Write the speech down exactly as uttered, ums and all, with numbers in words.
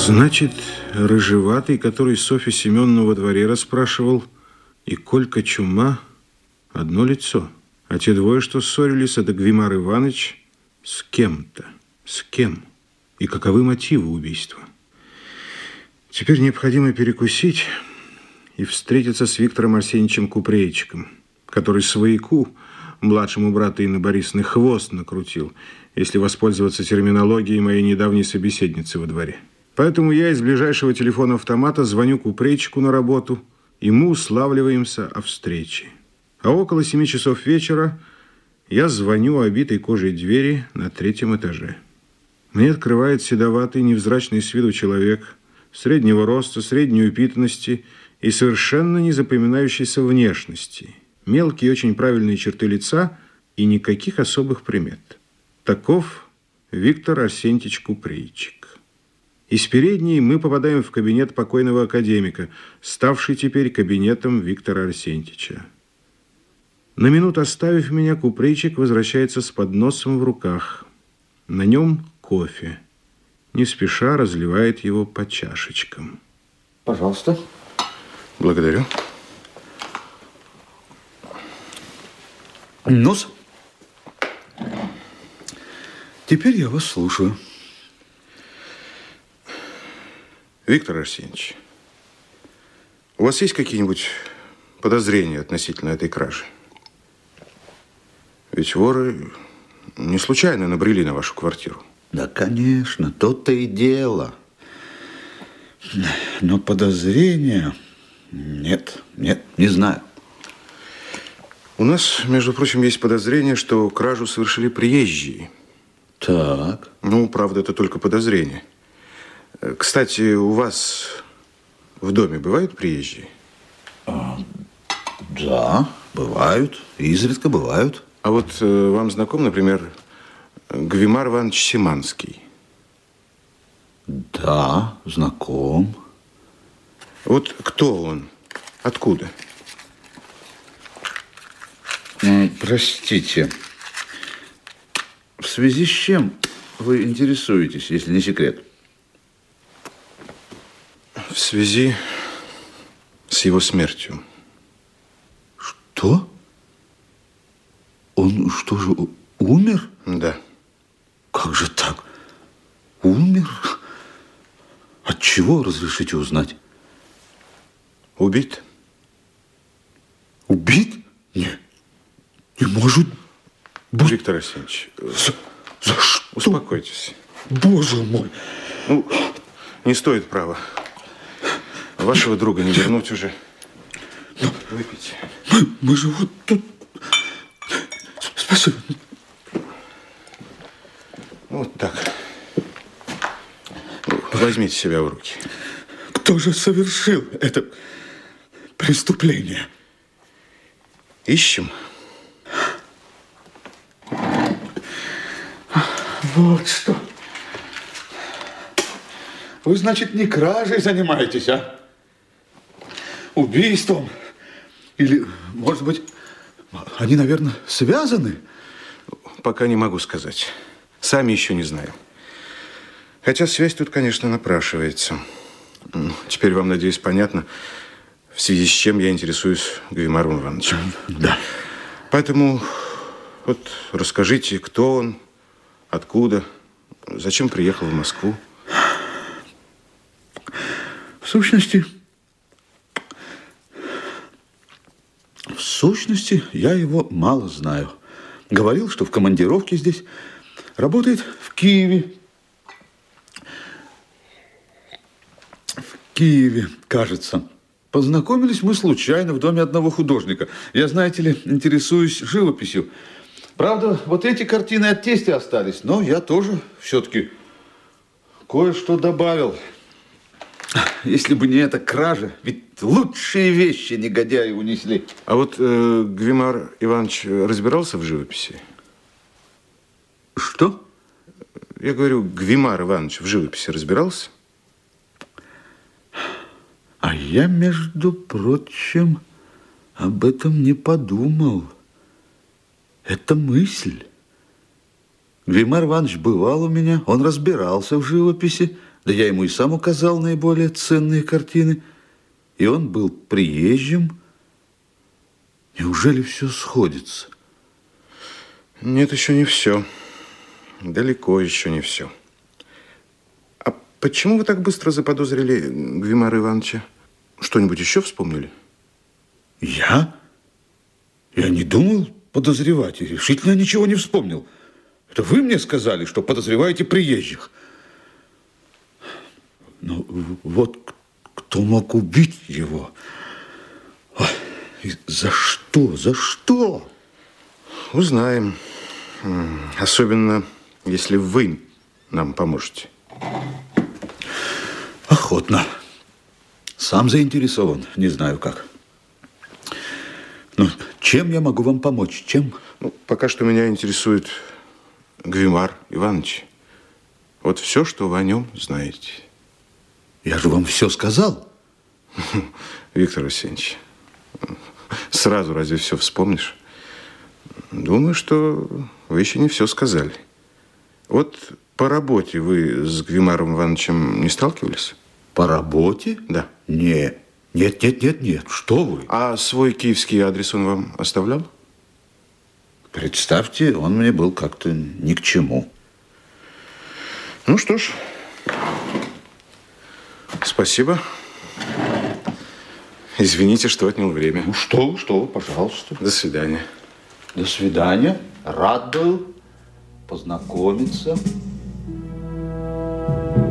Значит, рыжеватый, который Софью Семеновну во дворе расспрашивал, и Колька Чума – одно лицо. А те двое, что ссорились, это Гвимар Иванович с кем-то. С кем? И каковы мотивы убийства? Теперь необходимо перекусить и встретиться с Виктором Арсеньевичем Купрейчиком, который свояку, младшему брату Инны Борисовны, хвост накрутил, если воспользоваться терминологией моей недавней собеседницы во дворе. Поэтому я из ближайшего телефона-автомата звоню Купрейчику на работу, и мы уславливаемся о встрече. А около семи часов вечера я звоню обитой кожей двери на третьем этаже. Мне открывает седоватый, невзрачный с виду человек, среднего роста, средней упитанности и совершенно не запоминающейся внешности. Мелкие, очень правильные черты лица и никаких особых примет. Таков Виктор Арсентьевич Купрейчик. Из передней мы попадаем в кабинет покойного академика, ставший теперь кабинетом Виктора Арсентьевича. На минуту оставив меня, Купрейчик возвращается с подносом в руках. На нем кофе. Не спеша разливает его по чашечкам. Пожалуйста. Благодарю. Ну-с. Теперь я вас слушаю. Виктор Арсеньевич, у вас есть какие-нибудь подозрения относительно этой кражи? Ведь воры не случайно набрели на вашу квартиру. Да, конечно, то-то и дело. Но подозрения... Нет, нет, не знаю. У нас, между прочим, есть подозрение, что кражу совершили приезжие. Так. Ну, правда, это только подозрение. Кстати, у вас в доме бывают приезжие? А, да, бывают. Изредка бывают. А вот э, вам знаком, например, Гвимар Иванович Семанский? Да, знаком. Вот кто он? Откуда? Простите. В связи с чем вы интересуетесь, если не секрет? В связи с его смертью. Что? Он что же, умер? Да. Как же так? Умер? От чего, разрешите узнать? Убит? Убит? Нет. Не может быть. Виктор Арсеньевич, За, за что? Успокойтесь. Боже мой. Ну, не стоит права. Вашего друга не вернуть уже. Но выпейте. Мы, мы же вот тут... Спасибо. Вот так. Возьмите себя в руки. Кто же совершил это преступление? Ищем. Вот что. Вы, значит, не кражей занимаетесь, а? Убийством? Или, может быть, они, наверное, связаны? Пока не могу сказать. Сами еще не знаем. Хотя связь тут, конечно, напрашивается. Теперь вам, надеюсь, понятно, в связи с чем я интересуюсь Гвимаром Ивановичем. Да. Поэтому вот расскажите, кто он, откуда, зачем приехал в Москву. В сущности, в сущности, я его мало знаю. Говорил, что в командировке здесь, работает в Киеве. В Киеве, кажется. Познакомились мы случайно в доме одного художника. Я, знаете ли, интересуюсь живописью. Правда, вот эти картины от тестя остались, но я тоже все-таки кое-что добавил. Если бы не эта кража, ведь лучшие вещи негодяи унесли. А вот э, Гвимар Иванович разбирался в живописи? Что? Я говорю, Гвимар Иванович в живописи разбирался? А я, между прочим, об этом не подумал. Это мысль. Гвимар Иванович бывал у меня, он разбирался в живописи, Да я ему и сам указал наиболее ценные картины. И он был приезжим. Неужели все сходится? Нет, еще не все. Далеко еще не все. А почему вы так быстро заподозрили Гвимара Ивановича? Что-нибудь еще вспомнили? Я? Я не думал подозревать и решительно ничего не вспомнил. Это вы мне сказали, что подозреваете приезжих. Но вот кто мог убить его? Ой, и за что? За что? Узнаем. Особенно, если вы нам поможете. Охотно. Сам заинтересован, не знаю как. Ну, чем я могу вам помочь? Чем? Ну, пока что меня интересует Гвимар Иванович. Вот все, что вы о нем знаете. Я же вам все сказал. Виктор Васильевич, сразу разве все вспомнишь? Думаю, что вы еще не все сказали. Вот по работе вы с Гвимаром Ивановичем не сталкивались? По работе? Да. Нет. Нет, нет, нет, нет. Что вы? А свой киевский адрес он вам оставлял? Представьте, он мне был как-то ни к чему. Ну что ж, спасибо. Извините, что отнял время. Ну что вы, что вы, пожалуйста. До свидания. До свидания. Рад был познакомиться.